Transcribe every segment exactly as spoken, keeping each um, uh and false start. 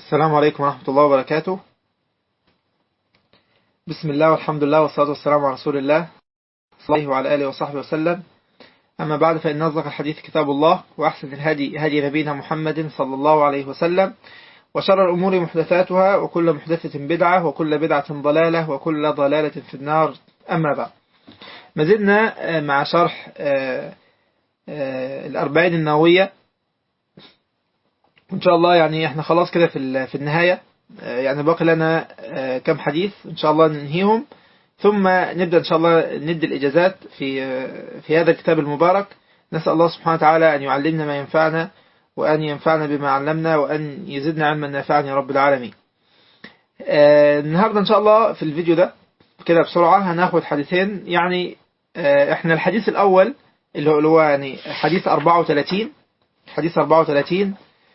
السلام عليكم ورحمة الله وبركاته. بسم الله والحمد لله والصلاة والسلام على رسول الله صلى الله وعلى آله وصحبه وسلم. أما بعد، فإن أصدق الحديث كتاب الله، وأحسن الهدي هدي نبينا محمد صلى الله عليه وسلم، وشر الأمور محدثاتها، وكل محدثة بدعة، وكل بدعة ضلالة، وكل ضلالة في النار. أما بعد، ما زلنا مع شرح الأربعين النووية، وإن شاء الله يعني إحنا خلاص كده في في النهاية، يعني باقي لنا كم حديث إن شاء الله ننهيهم، ثم نبدأ إن شاء الله ندي الإجازات في في هذا الكتاب المبارك. نسأل الله سبحانه وتعالى أن يعلمنا ما ينفعنا، وأن ينفعنا بما علمنا، وأن يزدنا علما نافعا يا رب العالمين. النهاردة إن شاء الله في الفيديو ده كده بسرعة هناخد حديثين. يعني إحنا الحديث الأول اللي هو, اللي هو يعني حديث أربعة وثلاثين، حديث أربعة وثلاثين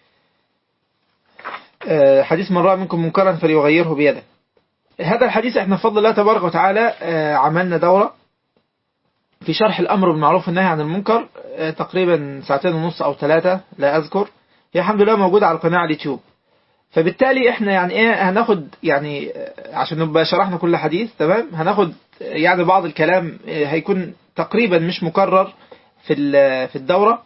حديث من رأى منكم منكرا فليغيره بيده. هذا الحديث احنا بفضل الله تبارك وتعالى عملنا دورة في شرح الأمر بالمعروف والنهي عن المنكر، تقريبا ساعتين ونص أو ثلاثة لا أذكر. هي الحمد لله موجودة على القناة على اليوتيوب. فبالتالي احنا يعني ايه هناخد، يعني عشان نبقى شرحنا كل حديث تمام، هناخد يعني بعض الكلام هيكون تقريبا مش مكرر في في الدورة،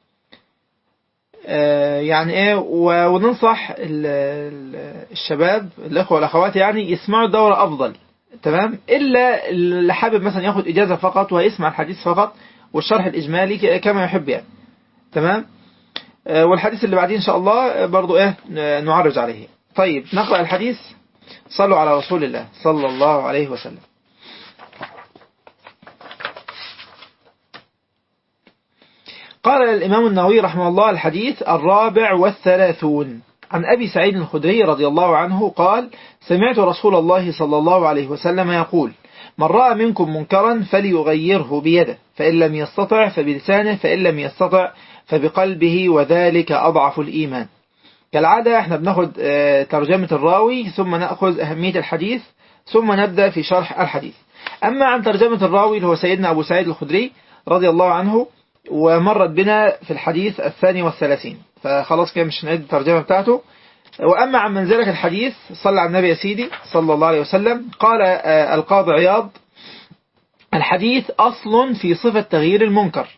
يعني ايه، وننصح الشباب الأخوة والأخوات يعني يسمعوا الدورة أفضل تمام، إلا اللي حابب مثلا ياخد إجازة فقط ويسمع الحديث فقط والشرح الإجمالي كما يحب يعني تمام. والحديث اللي بعدين إن شاء الله برضو إيه نعرج عليه. طيب نقرأ الحديث. صلوا على رسول الله صلى الله عليه وسلم. قال الإمام النووي رحمه الله: الحديث الرابع والثلاثون عن أبي سعيد الخدري رضي الله عنه قال: سمعت رسول الله صلى الله عليه وسلم يقول: من رأى منكم منكرا فليغيره بيده، فإن لم يستطع فبلسانه، فإن لم يستطع فبقلبه، وذلك أضعف الإيمان. كالعادة احنا بناخد ترجمة الراوي ثم نأخذ أهمية الحديث ثم نبدأ في شرح الحديث. أما عن ترجمة الراوي اللي هو سيدنا أبو سعيد الخدري رضي الله عنه، ومرت بنا في الحديث الثاني والثلاثين، فخلاص كده مش نعيد الترجمة بتاعته. وأما عن منزلة الحديث، صلى على النبي يا سيدي صلى الله عليه وسلم. قال القاضي عياض: الحديث أصل في صفة تغيير المنكر،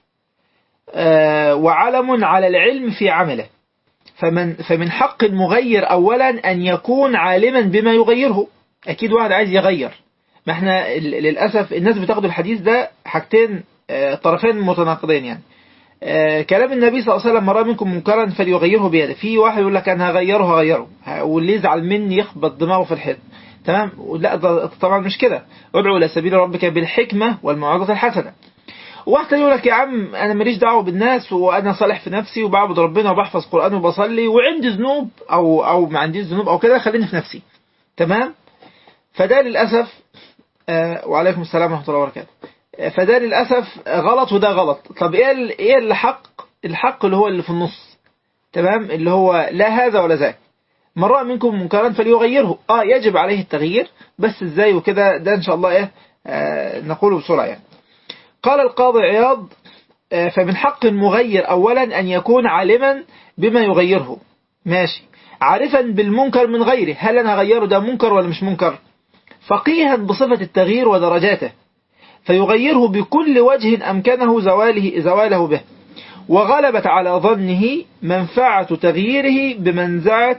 وعلم على العلم في عمله، فمن, فمن حق المغير أولا أن يكون عالما بما يغيره. أكيد واحد عايز يغير، ما احنا للأسف الناس بتاخد الحديث ده حاجتين، طرفين متناقضين يعني. كلام النبي صلى الله عليه وسلم: من رأى منكم منكرا فليغيره بيده، في واحد يقول لك أنا هغيره هغيره واللي يزعل مني يخبط دماغه في الحيط تمام. لا طبعا مش كده. ادعو إلى سبيل ربك بالحكمة والموعظة الحسنة. واحد يقول لك: يا عم أنا ماليش دعوة بالناس، وأنا صالح في نفسي وبعبد ربنا وبحفظ قرآن وبصلي وعندي ذنوب أو أو ما عنديش ذنوب أو كده، خليني في نفسي تمام. فده للأسف آه وعليكم السلام ورحمة الله وبركاته. فده للأسف غلط وده غلط. طب ايه ايه الحق؟ الحق اللي هو اللي في النص تمام، اللي هو لا هذا ولا ذاك. من رأى منكم منكرا فليغيره، اه يجب عليه التغيير، بس ازاي وكده ده ان شاء الله ايه آه نقوله بسرعة يعني. قال القاضي عياض: آه فمن حق المغير اولا ان يكون عالما بما يغيره، ماشي، عارفا بالمنكر من غيره، هل انا هغيره ده منكر ولا مش منكر، فقيها بصفة التغيير ودرجاته، فيغيره بكل وجه أمكنه زواله, زواله به، وغلبت على ظنه منفعة تغييره بمنزعة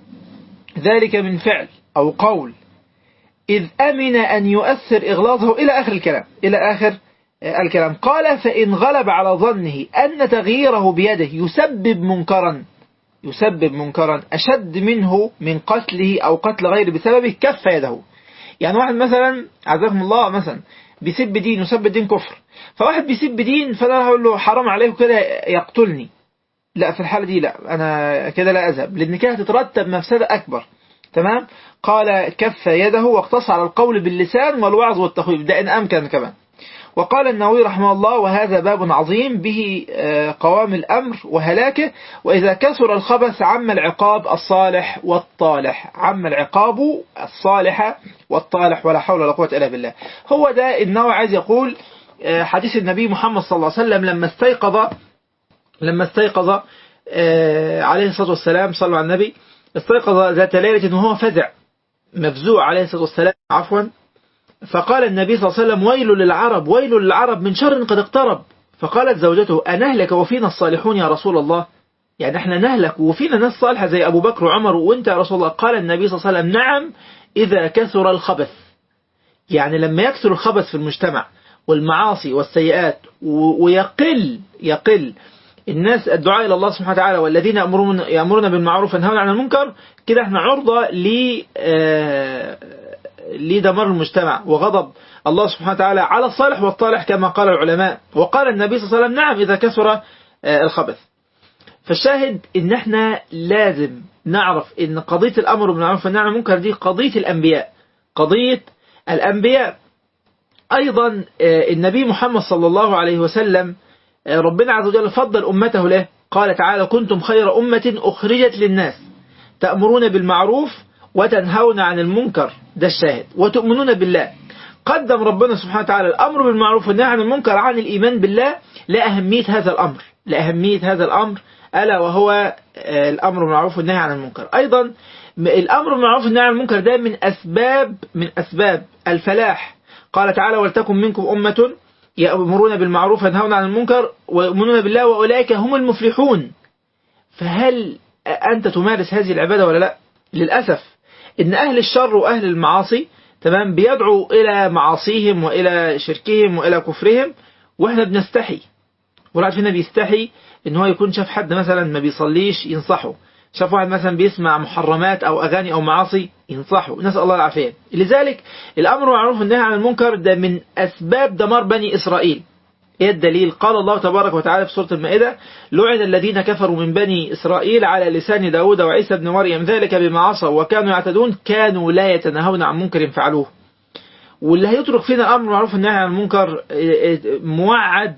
ذلك من فعل أو قول، إذ أمن أن يؤثر إغلاظه إلى آخر الكلام إلى آخر الكلام. قال: فإن غلب على ظنه أن تغييره بيده يسبب منكرا يسبب منكرا أشد منه من قتله أو قتل غيره بسببه، كف يده. يعني واحد مثلا عزكم الله مثلا بيسب دين، وسب الدين كفر، فواحد بيسب دين فانا هقول له حرام عليك كده يقتلني، لا في الحالة دي لا، انا كده لا اذهب، لان كده هتترتب مفسدة اكبر تمام. قال: كف يده، واقتصر على القول باللسان والوعظ والتخويف، ده ان امكن كمان. وقال النووي رحمه الله: وهذا باب عظيم به قوام الأمر وهلاكه، وإذا كثر الخبث عم العقاب الصالح والطالح، عم العقاب الصالح والطالح، ولا حول ولا قوة إلا بالله. هو ده النووي عايز يقول. حديث النبي محمد صلى الله عليه وسلم لما استيقظ لما استيقظ عليه الصلاة والسلام، صلوا على النبي، استيقظ ذات ليلة وهو فزع مفزوع عليه الصلاة والسلام عفوا، فقال النبي صلى الله عليه وسلم ويل للعرب ويل للعرب من شر قد اقترب. فقالت زوجته أنهلك وفينا الصالحون يا رسول الله؟ يعني احنا نهلك وفينا ناس صالحة زي أبو بكر وعمر وانت يا رسول الله؟ قال النبي صلى الله عليه وسلم نعم إذا كثر الخبث. يعني لما يكثر الخبث في المجتمع والمعاصي والسيئات ويقل يقل الناس الدعاء إلى الله سبحانه وتعالى والذين يأمرون يأمرون بالمعروف وينهون عن المنكر، كده احنا عرضة ل لدمار المجتمع وغضب الله سبحانه وتعالى على الصالح والطالح كما قال العلماء. وقال النبي صلى الله عليه وسلم نعم إذا كثر الخبث. فالشاهد ان احنا لازم نعرف ان قضية الأمر بالمعروف والنهي عن المنكر دي قضية الأنبياء، قضية الأنبياء. أيضا النبي محمد صلى الله عليه وسلم ربنا عز وجل فضل أمته له، قال تعالى كنتم خير أمة أخرجت للناس تأمرون بالمعروف وتنهون عن المنكر، ده الشاهد، وتؤمنون بالله. قدم ربنا سبحانه وتعالى الأمر بالمعروف والنهي عن المنكر عن الإيمان بالله لأهمية هذا الأمر، لأهمية هذا الأمر ألا وهو الأمر بالمعروف والنهي عن المنكر. أيضا الأمر بالمعروف والنهي عن المنكر ده من أسباب من أسباب الفلاح. قال تعالى ولتكن منكم أمة يأمرون بالمعروف وينهون عن المنكر ويؤمنون بالله وأولئك هم المفلحون. فهل أنت تمارس هذه العبادة ولا لا؟ للأسف إن أهل الشر وأهل المعاصي تمام بيدعوا إلى معاصيهم وإلى شركهم وإلى كفرهم، وإحنا بنستحي. والواحد فينا بيستحي إن هو يكون شاف حد مثلا ما بيصليش ينصحه، شاف واحد مثلا بيسمع محرمات أو أغاني أو معاصي ينصحه، نسأل الله العافية. لذلك الأمر بالمعروف والنهي عن المنكر ده من أسباب دمار بني إسرائيل. إيه الدليل؟ قال الله تبارك وتعالى في سورة المائدة لعن الذين كفروا من بني إسرائيل على لسان داود وعيسى بن مريم ذلك بما عصوا وكانوا يعتدون كانوا لا يتناهون عن منكر فعلوه. واللي هيترك فينا الأمر بالمعروف والنهي عن المنكر موعد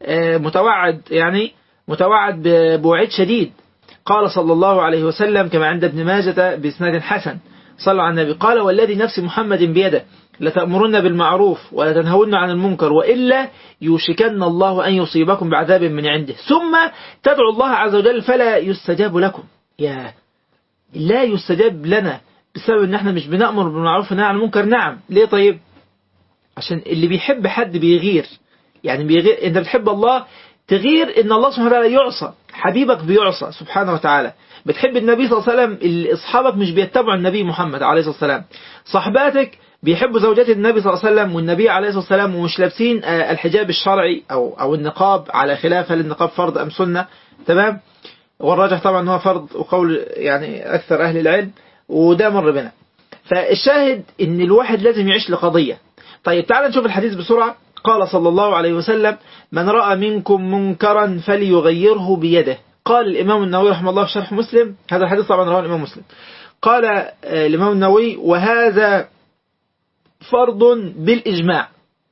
متوعد يعني متوعد بوعيد شديد. قال صلى الله عليه وسلم كما عند ابن ماجة بإسناد حسن صلوا على النبي قال والذي نفس محمد بيده لتأمرن بالمعروف ولتنهون عن المنكر وإلا يوشكن الله أن يصيبكم بعذاب من عنده ثم تدعو الله عز وجل فلا يستجاب لكم. يا لا يستجاب لنا بسبب ان احنا مش بنأمر بالمعروف ونهي عن المنكر. نعم ليه؟ طيب عشان اللي بيحب حد بيغير، يعني بيغير. انت بتحب الله تغير ان الله سبحانه وتعالى يعصى، حبيبك بيعصى سبحانه وتعالى. بتحب النبي صلى الله عليه وسلم، اصحابك مش بيتبعوا النبي محمد عليه الصلاة والسلام، صحباتك بيحبوا زوجات النبي صلى الله عليه وسلم والنبي عليه الصلاة والسلام ومش لابسين الحجاب الشرعي او او النقاب، على خلاف هل النقاب فرض ام سنة. تمام. والراجح طبعا هو فرض وقول يعني اكثر اهل العلم، وده مر بنا. فالشاهد ان الواحد لازم يعيش لقضية. طيب تعال نشوف الحديث بسرعة. قال صلى الله عليه وسلم من رأى منكم منكرا فليغيره بيده. قال الإمام النووي رحمه الله في شرح مسلم، هذا الحديث طبعا رواه الإمام مسلم، قال الإمام النووي وهذا فرض بالإجماع.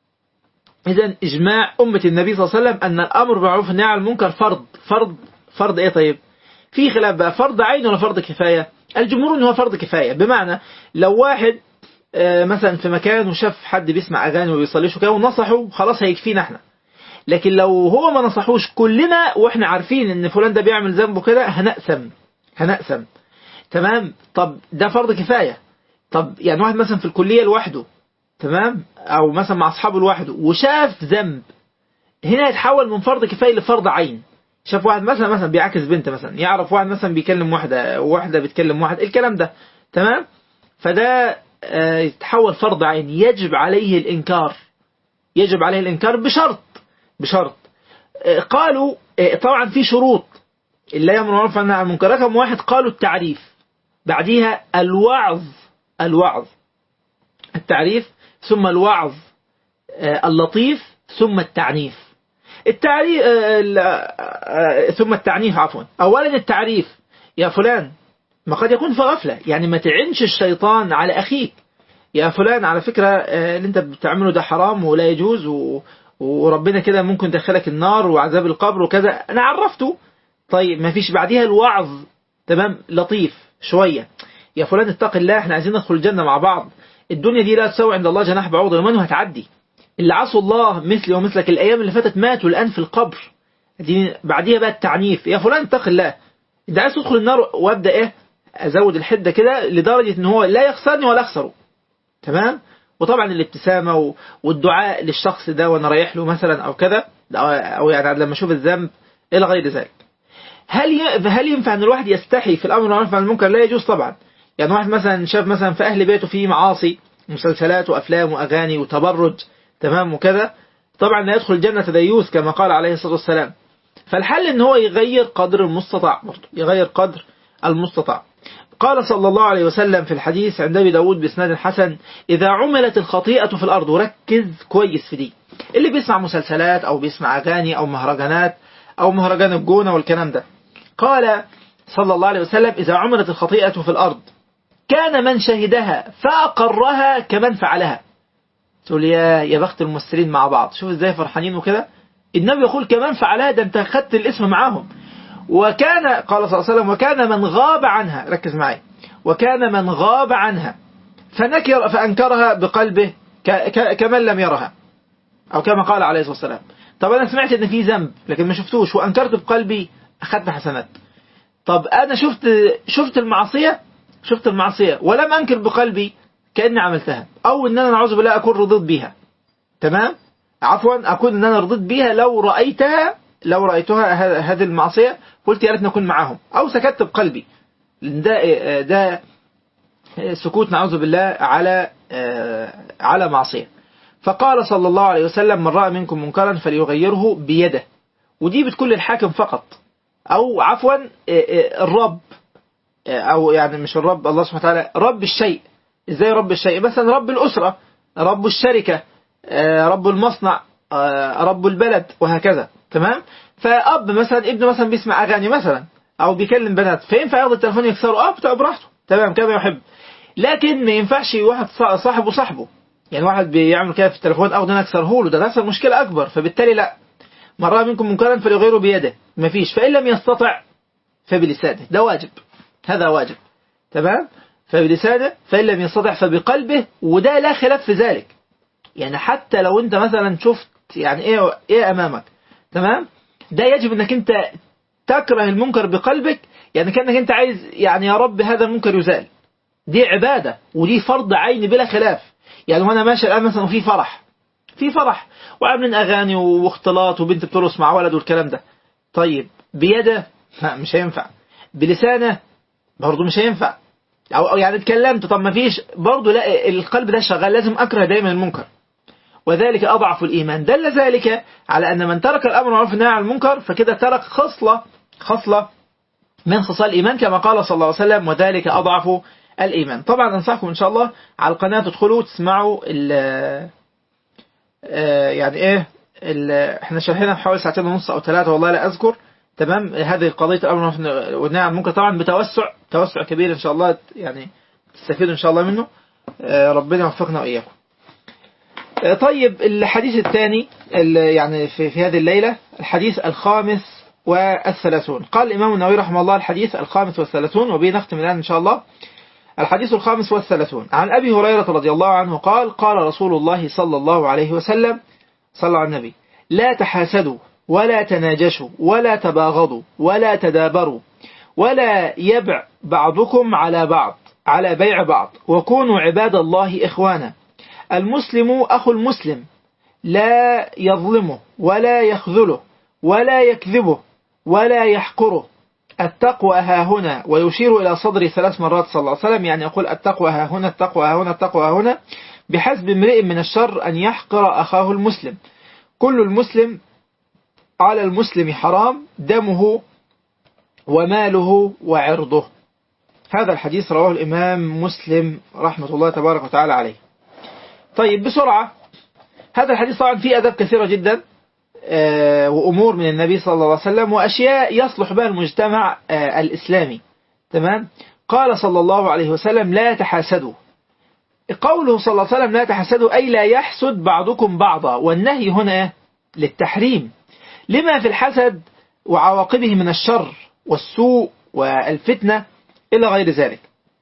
إذن إجماع أمة النبي صلى الله عليه وسلم أن الأمر بالمعروف والنهي عن المنكر فرض. فرض فرض إيه؟ طيب في خلاف بقى، فرض عين ولا فرض كفاية؟ الجمهور إنه هو فرض كفاية، بمعنى لو واحد مثلا في مكان وشاف حد بيسمع أغاني وبيصليش وكده ونصحه خلاص هيكفينا احنا. لكن لو هو ما نصحوش كلنا واحنا عارفين ان فلان ده بيعمل ذنبه كده هنقسم هنقسم تمام. طب ده فرض كفاية. طب يعني واحد مثلا في الكلية لوحده تمام، او مثلا مع اصحابه لوحده وشاف ذنب، هنا يتحول من فرض كفاية لفرض عين. شاف واحد مثلا مثلا بيعاكس بنت مثلا، يعرف واحد مثلا بيكلم واحدة وواحدة بتكلم واحد، الكلام ده تمام، فده يتحول فرض عين يجب عليه الإنكار. يجب عليه الإنكار بشرط بشرط قالوا طبعا في شروط لا يأمر بالمعروف والنهي عن المنكر. رقم واحد قالوا التعريف، بعديها الوعظ الوعظ التعريف ثم الوعظ اللطيف ثم التعنيف. التعريف ثم التعنيف عفوا. أولا التعريف، يا فلان ما قد يكون في غفلة، يعني ما تعنش الشيطان على أخيك. يا فلان على فكرة اللي انت بتعمله ده حرام ولا يجوز و... وربنا كده ممكن دخلك النار وعذاب القبر وكذا، انا عرفته. طيب ما فيش بعديها الوعظ تمام لطيف شوية، يا فلان اتق الله احنا عايزين ندخل الجنة مع بعض، الدنيا دي لا تساوي عند الله جناح بعوضة ومن هتعدي، اللي عصوا الله مثلي ومثلك الأيام اللي فاتت ماتوا الآن في القبر. دي بعديها بقى التعنيف، يا فلان اتق الله انت عايز تدخل النار وابدأ ايه أزود الحدة كده لدرجة إن هو لا يخسرني ولا أخسره. تمام. وطبعا الابتسامة والدعاء للشخص ده وأنا رايح له مثلا أو كذا، أو يعني لما أشوف الذنب إلى غير ذلك. هل هل ينفع أن الواحد يستحي في الأمر والنهي عن المنكر؟ لا يجوز طبعا. يعني واحد مثلا شاف مثلا في أهل بيته فيه معاصي، مسلسلات وأفلام وأغاني وتبرج، تمام وكذا، طبعا لا يدخل الجنة ديوث كما قال عليه الصلاة والسلام. فالحل ان هو يغير قدر المستطاع، برضه يغير قدر المستطاع. قال صلى الله عليه وسلم في الحديث عند أبي داود بإسناد حسن: إذا عملت الخطيئة في الأرض، وركز كويس في دي، اللي بيسمع مسلسلات أو بيسمع أغاني أو مهرجانات أو مهرجان الجونة والكلام ده، قال صلى الله عليه وسلم: إذا عملت الخطيئة في الأرض كان من شهدها فأقرها كمن فعلها. تقول يا يا بخت الممثلين مع بعض، شوف ازاي فرحانين وكده. النبي يقول كمان فعلها، ده انت خدت الاسم معاهم. وكان قال صلى الله عليه وسلم: وكان من غاب عنها، ركز معي، وكان من غاب عنها فنكر فأنكرها بقلبه ك ك كمن لم يرها، أو كما قال عليه الصلاة والسلام. طب أنا سمعت إن في ذنب لكن ما شفتوش وأنكرت بقلبي، أخذت حسنات. طب أنا شفت شفت المعصية شفت المعصية ولم أنكر بقلبي كأني عملتها، أو إن أنا نعوذ بالله أكون رضيت بيها. تمام، عفوا أكون إن أنا رضيت بيها لو رأيتها لو رأيتها هذه المعصية قلت يا ريتني أكون معاهم، أو سكت بقلبي. ده ده سكوت نعوذ بالله على على معصية. فقال صلى الله عليه وسلم: من رأى منكم منكرا فليغيره بيده. ودي بتكون للحاكم فقط، أو عفوا الرب، أو يعني مش الرب، الله سبحانه وتعالى رب الشيء. إزاي رب الشيء؟ مثلا رب الأسرة، رب الشركة، رب المصنع، رب البلد، وهكذا. تمام. فأب مثلا ابنه مثلا بيسمع أغاني مثلا أو بيكلم بنات، فينفع ياخد التليفون يكسره؟ أه بتاع براحته، تمام كما يحب. لكن ما ينفعش واحد صاحبه صاحبه، يعني واحد بيعمل كده في التليفون أو ده نكسره له، ده نفس المشكلة أكبر. فبالتالي لا، من رأى منكم منكرا فليغيره بيده، ما فيش. فإن لم يستطع فبلسانه، ده واجب، هذا واجب. تمام. فبلسانه، فإن لم يستطع فبقلبه، وده لا خلاف في ذلك. يعني حتى لو انت مثلا شفت يعني ايه ايه امامك، تمام، ده يجب انك انت تكره المنكر بقلبك، يعني كأنك انت عايز يعني يا رب هذا المنكر يزال. دي عبادة ودي فرض عين بلا خلاف. يعني وانا ماشي الان مثلا وفي فرح في فرح وعاملين اغاني واختلاط وبنت بترقص مع ولد والكلام ده، طيب بيده مش هينفع، بلسانه برضه مش هينفع، او يعني اتكلمت طب ما فيش برضه، لا القلب ده شغال، لازم اكره دايما المنكر، وذلك أضعف الإيمان. دل ذلك على أن من ترك الأمر والنهي والنهي عن المنكر فكده ترك خصلة خصلة من خصال الإيمان، كما قال صلى الله عليه وسلم: وذلك أضعف الإيمان. طبعا أنصحكم إن شاء الله على القناة تدخلوا تسمعوا ال يعني إيه ال إحنا شرحنا حوالي ساعتين ونص أو ثلاثة والله لا أذكر. تمام. هذه قضية الأمر والنهي عن المنكر طبعا بتوسع توسع كبير إن شاء الله، يعني تستفيدوا إن شاء الله منه. ربنا يوفقنا وإياكم. طيب الحديث الثاني يعني في, في هذه الليلة الحديث الخامس والثلاثون. قال الإمام النووي رحمه الله: الحديث الخامس والثلاثون، وبه نختم الآن إن شاء الله. الحديث الخامس والثلاثون عن أبي هريرة رضي الله عنه قال: قال رسول الله صلى الله عليه وسلم، صلى على النبي: لا تحاسدوا ولا تناجشوا ولا تباغضوا ولا تدابروا ولا يبع بعضكم على بعض على بيع بعض، وكونوا عباد الله إخوانا. المسلم أخو المسلم، لا يظلمه ولا يخذله ولا يكذبه ولا يحقره. التقوى ها هنا، ويشير إلى صدري ثلاث مرات صلى الله عليه وسلم، يعني يقول التقوى ها هنا التقوى ها هنا التقوى ها هنا. بحسب امرئ من الشر أن يحقر أخاه المسلم. كل المسلم على المسلم حرام، دمه وماله وعرضه. هذا الحديث رواه الإمام مسلم رحمة الله تبارك وتعالى عليه. طيب بسرعة، هذا الحديث طبعا فيه أدب كثيرة جدا وأمور من النبي صلى الله عليه وسلم، وأشياء يصلح بها المجتمع الإسلامي. تمام. قال صلى الله عليه وسلم: لا تحاسدوا. قوله صلى الله عليه وسلم لا تحاسدوا أي لا يحسد بعضكم بعضا، والنهي هنا للتحريم لما في الحسد وعواقبه من الشر والسوء والفتنة إلى غير ذلك.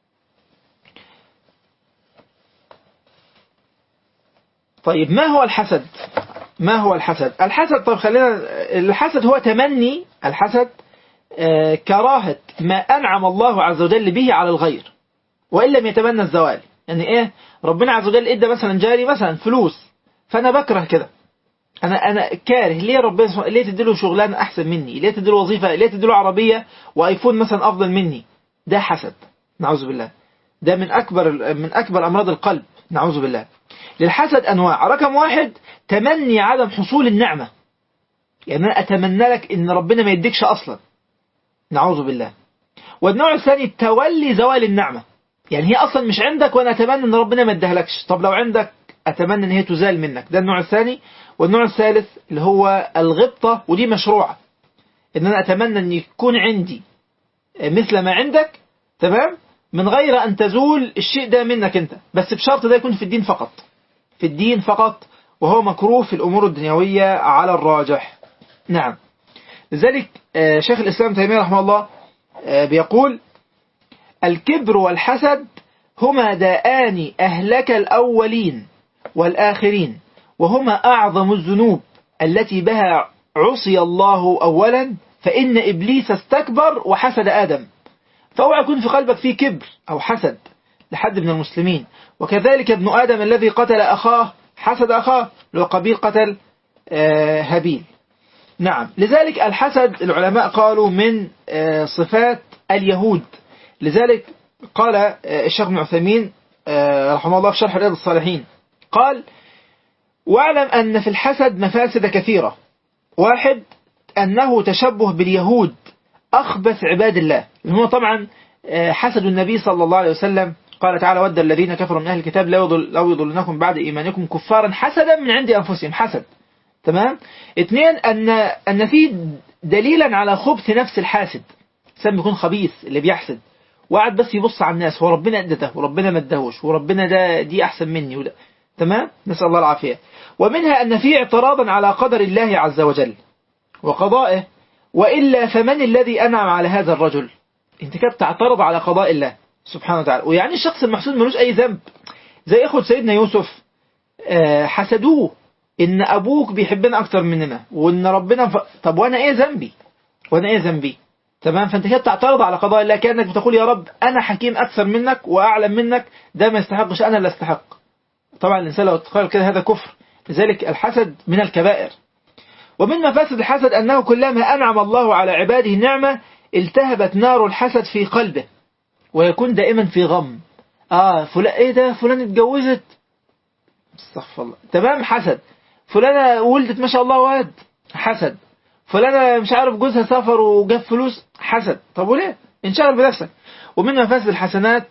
طيب ما هو الحسد؟ ما هو الحسد؟ الحسد طيب خلينا، الحسد هو تمني الحسد آه كراهة ما أنعم الله عز وجل به على الغير وإن لم يتمنى الزوال. يعني إيه؟ ربنا عز وجل إدى مثلا جاري مثلا فلوس، فأنا بكره كده، أنا أنا كاره. ليه ربنا ليه تديله شغلانة أحسن مني؟ ليه تديله وظيفة؟ ليه تديله عربية وآيفون مثلا أفضل مني؟ ده حسد، نعوذ بالله. ده من أكبر من أكبر أمراض القلب، نعوذ بالله. للحسد أنواع. رقم واحد تمني عدم حصول النعمة، يعني أنا أتمنى لك إن ربنا ما يديكش أصلا، نعوذ بالله. والنوع الثاني تولي زوال النعمة، يعني هي أصلا مش عندك وأنا أتمنى إن ربنا ما يديهالكش، طب لو عندك أتمنى إن هي تزال منك. ده النوع الثاني. والنوع الثالث اللي هو الغبطة، ودي مشروعة، إن أنا أتمنى أن يكون عندي مثل ما عندك، تمام، من غير أن تزول الشيء ده منك أنت، بس بشرط ده يكون في الدين فقط، في الدين فقط، وهو مكروه في الأمور الدنيوية على الراجح. نعم. لذلك شيخ الإسلام تيمية رحمه الله بيقول: الكبر والحسد هما داءان أهلك الأولين والآخرين، وهما أعظم الذنوب التي بها عصي الله أولا، فإن إبليس استكبر وحسد آدم. فأوعى يكون في قلبك فيه كبر أو حسد لحد من المسلمين. وكذلك ابن آدم الذي قتل أخاه حسد أخاه، لو قبيل قتل هابيل. نعم. لذلك الحسد العلماء قالوا من صفات اليهود. لذلك قال الشيخ ابن عثيمين رحمه الله في شرح رياض الصالحين، قال: واعلم أن في الحسد مفاسد كثيرة. واحد، أنه تشبه باليهود أخبث عباد الله، هو طبعا حسد النبي صلى الله عليه وسلم. قال تعالى: ود الذين كفروا من أهل الكتاب لو يضلونكم بعد إيمانكم كفارا حسدا من عند أنفسهم. حسد، تمام. اثنين، أن أن في دليلا على خبث نفس الحاسد، سم يكون خبيث اللي بيحسد، وقعد بس يبص على الناس، هو ربنا ادته وربنا ما ادهوش وربنا ده دي أحسن مني وده، تمام، نسأل الله العافية. ومنها أن في اعتراضا على قدر الله عز وجل وقضائه، وإلا فمن الذي أنعم على هذا الرجل؟ انت كده بتعترض على قضاء الله سبحانه وتعالى. ويعني الشخص المحسود ملوش أي ذنب، زي إخوة سيدنا يوسف حسدوه إن أبوك بيحبنا أكتر مننا وإن ربنا ف... طب وأنا إيه ذنبي؟ وأنا إيه ذنبي؟ تمام. فأنت كده بتعترض على قضاء الله، كأنك بتقول يا رب أنا حكيم أكثر منك وأعلم منك، ده ما يستحقش، أنا اللي استحق. طبعا الإنسان لو قال كده هذا كفر. لذلك الحسد من الكبائر. ومن مفاسد الحسد أنه كلما أنعم الله على عباده النعمة التهبت نار الحسد في قلبه، ويكون دائما في غم. آه فلان إيه ده؟ فلان اتجوزت، استغفر الله، تمام، حسد. فلانة ولدت ما شاء الله واد، حسد. فلانة مش عارف جوزها سافر وجاب فلوس، حسد. طب وليه؟ انشغل بنفسك. ومن مفاسد الحسنات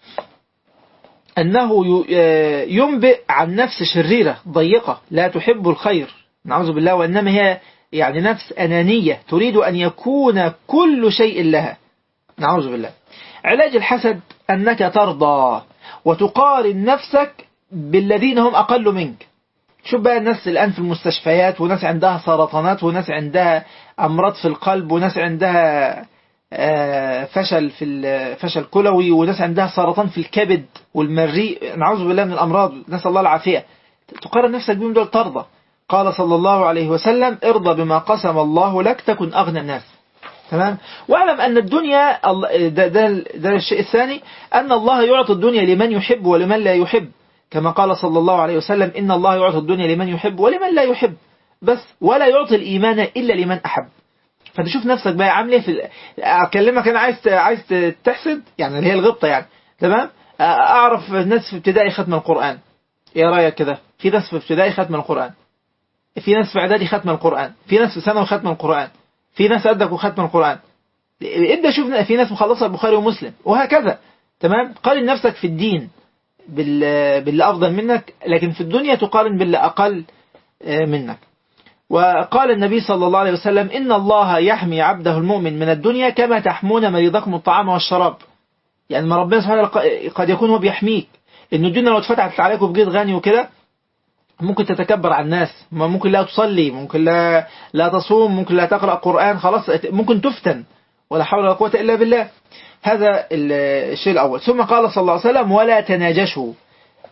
أنه ينبئ عن نفس شريرة ضيقة لا تحب الخير، نعوذ بالله، وإنما هي يعني نفس أنانية تريد أن يكون كل شيء لها، نعوذ بالله. علاج الحسد أنك ترضى وتقارن نفسك بالذين هم أقل منك. شوف بقى الناس الآن في المستشفيات، وناس عندها سرطانات، وناس عندها أمراض في القلب، وناس عندها فشل في فشل كلوي، وناس عندها سرطان في الكبد والمريء، نعوذ بالله من الأمراض، نسأل الله العافية. تقارن نفسك بهم دول ترضى. قال صلى الله عليه وسلم: ارضى بما قسم الله لك تكن أغنى الناس، تمام. واعلم أن الدنيا ده, ده, ده الشيء الثاني، أن الله يعطي الدنيا لمن يحب ولمن لا يحب، كما قال صلى الله عليه وسلم: إن الله يعطي الدنيا لمن يحب ولمن لا يحب بس، ولا يعطي الإيمان إلا لمن أحب. فتشوف نفسك بقى عامل ايه في اكلمك انا عايز عايز تحسد، يعني اللي هي الغبطه يعني، تمام. اعرف ناس في ابتدائي ختم القرآن، ايه رايك كده؟ في ناس في ابتدائي ختم القرآن، في ناس في اعدادي ختم القرآن، في ناس في ثانوي ختم القرآن، في ناس قدك وختم القرآن. ابدا شوف في ناس مخلصه البخاري ومسلم وهكذا، تمام. قارن نفسك في الدين بال باللي افضل منك، لكن في الدنيا تقارن باللي اقل منك. وقال النبي صلى الله عليه وسلم: إن الله يحمي عبده المؤمن من الدنيا كما تحمون مريضكم الطعام والشراب. يعني ما ربنا سبحانه قد يكون هو بيحميك، إن الدنيا لو اتفتحت عليك وبقيت غني وكده ممكن تتكبر على الناس، ممكن لا تصلي، ممكن لا لا تصوم، ممكن لا تقرأ قرآن، خلاص ممكن تفتن، ولا حول ولا قوة إلا بالله. هذا الشيء الأول. ثم قال صلى الله عليه وسلم: ولا تناجشوا.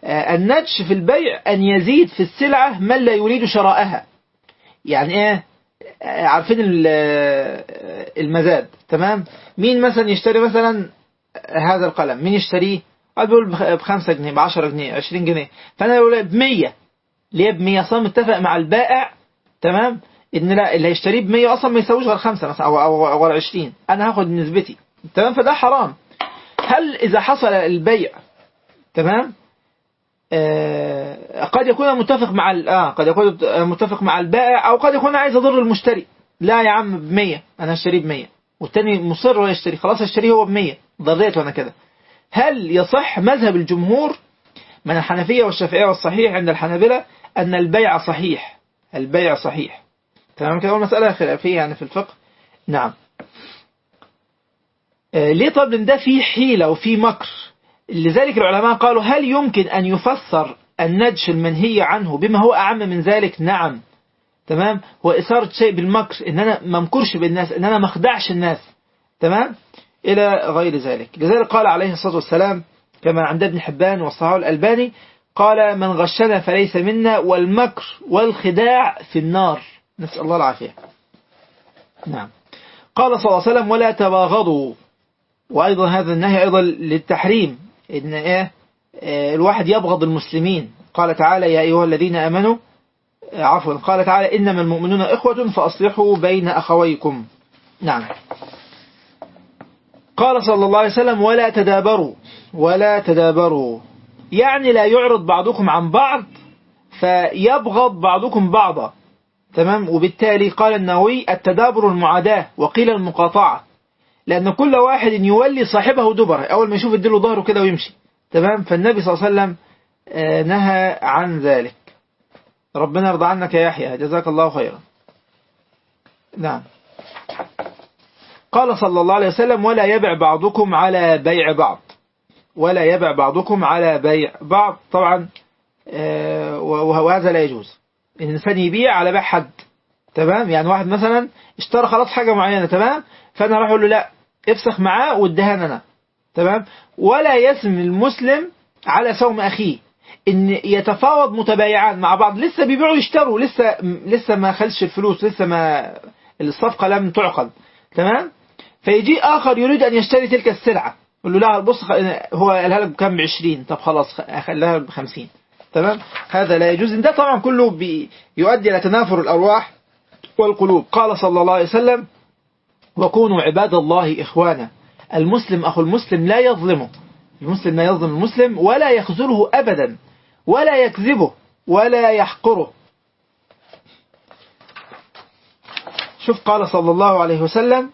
النجش في البيع أن يزيد في السلعة من لا يريد شراءها. يعني ايه؟ عارفين المزاد، تمام؟ مين مثلا يشتري مثلا هذا القلم، مين يشتريه؟ قال بيقول بخمسة جنيه، بعشرة جنيه، عشرين جنيه، فأنا بقول بمية. ليه بمية؟ أصلا متفق مع البائع، تمام، إن لا، اللي هيشتريه بمية أصلا ما يسويش غير خمسة مثلا أو أو أو عشرين، أنا هاخد نسبتي، تمام؟ فده حرام. هل إذا حصل البيع، تمام، آه قد يكون متفق مع آه قد يكون متفق مع البائع، أو قد يكون عايز يضر المشتري. لا يا عم بمية، أنا هشتريه بمية، والتاني مصر هو يشتري، خلاص هشتريه هو بمية، ضريته أنا كده. هل يصح؟ مذهب الجمهور من الحنفية والشافعية والصحيح عند الحنابلة أن البيع صحيح، البيع صحيح، تمام كده. مسألة خلافية يعني في الفقه. نعم. آه ليه؟ طب لأن ده فيه حيلة وفيه مكر. لذلك العلماء قالوا هل يمكن أن يفسر النجش المنهي عنه بما هو أعم من ذلك؟ نعم، تمام. هو إثارة شيء بالمكر، إن أنا ما مكرش بالناس، إن أنا ما اخدعش الناس، تمام، إلى غير ذلك. لذلك قال عليه الصلاة والسلام كما عند ابن حبان والصحابة الألباني، قال من غشنا فليس منا، والمكر والخداع في النار، نسأل الله العافية. نعم. قال صلى الله عليه وسلم ولا تباغضوا، وأيضا هذا النهي أيضا للتحريم، إن إيه الواحد يبغض المسلمين. قال تعالى يا أيها الذين آمنوا، عفوا، قال تعالى إنما المؤمنون إخوة فأصلحوا بين أخويكم. نعم. قال صلى الله عليه وسلم ولا تدابروا، ولا تدابروا يعني لا يعرض بعضكم عن بعض فيبغض بعضكم بعضا، تمام. وبالتالي قال النووي التدابر المعاداة، وقيل المقاطعة، لأن كل واحد يولي صاحبه دبره، أول ما يشوف يديله ظهره كده ويمشي، تمام. فالنبي صلى الله عليه وسلم نهى عن ذلك. ربنا يرضى عنك يا يحيى، جزاك الله خيرا. نعم. قال صلى الله عليه وسلم ولا يبع بعضكم على بيع بعض، ولا يبع بعضكم على بيع بعض. طبعا وهذا لا يجوز، الإنسان يبيع على بيع حد، تمام. يعني واحد مثلا اشترى خلاص حاجة معينة، تمام، فأنا راح أقول له لا افسخ معاه وادهان أنا، تمام. ولا يسم المسلم على سوم أخيه، إن يتفاوض متبايعان مع بعض، لسه بيبيعوا يشتروا، لسه لسه ما خلش الفلوس، لسه ما الصفقة لم تعقد، تمام. فيجي آخر يريد أن يشتري تلك السلعة، يقول له لا بص هو قالها لك بكام؟ بعشرين، طب خلاص أخليها بخمسين، تمام. هذا لا يجوز. ده طبعا كله بيؤدي إلى تنافر الأرواح والقلوب. قال صلى الله عليه وسلم وكونوا عباد الله إخوانا، المسلم أخو المسلم لا يظلمه، المسلم لا يظلم المسلم ولا يخذله أبدا ولا يكذبه ولا يحقره. شوف قال صلى الله عليه وسلم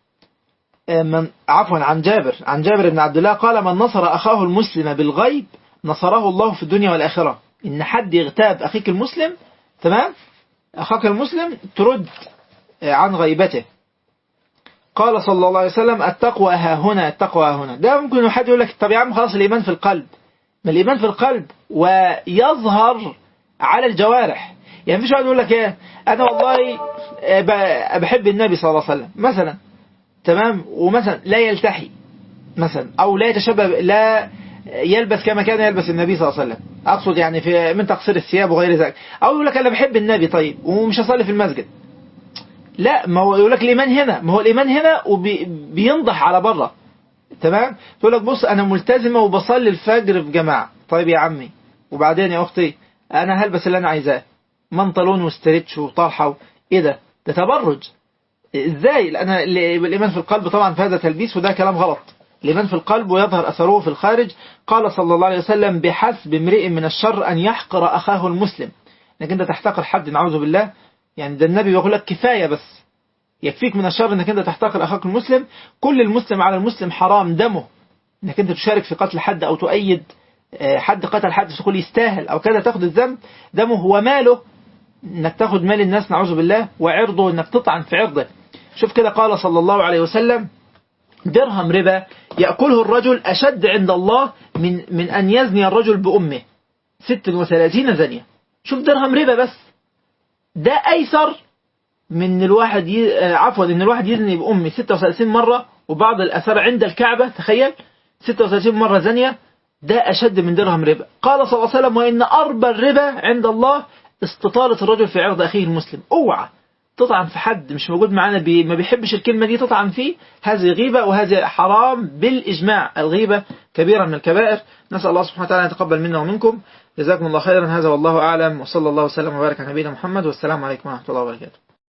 من عفوا عن جابر عن جابر بن عبد الله قال من نصر أخاه المسلم بالغيب نصره الله في الدنيا والآخرة. إن حد يغتاب أخيك المسلم، تمام، أخاك المسلم ترد عن غيبته. قال صلى الله عليه وسلم التقوى ها هنا، التقوى ها هنا. ده ممكن حد يقول لك طب يا عم خلاص الإيمان في القلب، ما الإيمان في القلب ويظهر على الجوارح. يعني مفيش واحد يقول لك ايه أنا والله بحب النبي صلى الله عليه وسلم مثلا، تمام، ومثلا لا يلتحي مثلا، أو لا يتشبه، لا يلبس كما كان يلبس النبي صلى الله عليه وسلم، أقصد يعني في من تقصير الثياب وغير ذلك. أو يقول لك أنا بحب النبي طيب ومش هصلي في المسجد، لا، ما هو يقول لك الإيمان هنا، ما هو الإيمان هنا وبينضح على بره، تمام. تقول لك بص أنا ملتزمة وبصلي الفجر في جماعة، طيب يا عمي وبعدين يا أختي أنا هلبس اللي أنا عايزاه، منطلون وستريتش وطرحة، إيه ده؟ ده تبرج إزاي؟ لأن الإيمان في القلب طبعا في هذا تلبيس، وده كلام غلط. الإيمان في القلب ويظهر أثره في الخارج. قال صلى الله عليه وسلم بحسب امرئ من الشر أن يحقر أخاه المسلم، إنك أنت تحتقر حد، نعوذ بالله. يعني ده النبي يقول لك كفاية بس يكفيك من الشر انك انت تحتقر اخاك المسلم. كل المسلم على المسلم حرام دمه، انك انت تشارك في قتل حد او تؤيد حد قتل حد تقول يستاهل او كذا، تاخد الذنب دمه وماله، انك تاخد مال الناس نعوذ بالله، وعرضه انك تطعن في عرضه. شوف كده قال صلى الله عليه وسلم درهم ربا يأكله الرجل أشد عند الله من من أن يزني الرجل بأمه ست وثلاثين زنية. شوف درهم ربا بس ده أيسر من الواحد ي... عفوا ان الواحد يزني بأمه ستة وثلاثين مرة، وبعض الأثار عند الكعبة تخيل ستة وثلاثين مرة زنية، ده أشد من درهم ربا. قال صلى الله عليه وسلم وإن أربى الربا عند الله استطالة الرجل في عرض أخيه المسلم. اوعى تطعن في حد مش موجود معانا بي ما بيحبش الكلمة دي تطعن فيه، هذه غيبة وهذه حرام بالإجماع. الغيبة كبيرة من الكبائر. نسأل الله سبحانه وتعالى أن يتقبل منا ومنكم. جزاكم الله خيرا. هذا والله أعلم، وصلى الله وسلم وبارك على نبينا محمد، والسلام عليكم ورحمة الله وبركاته.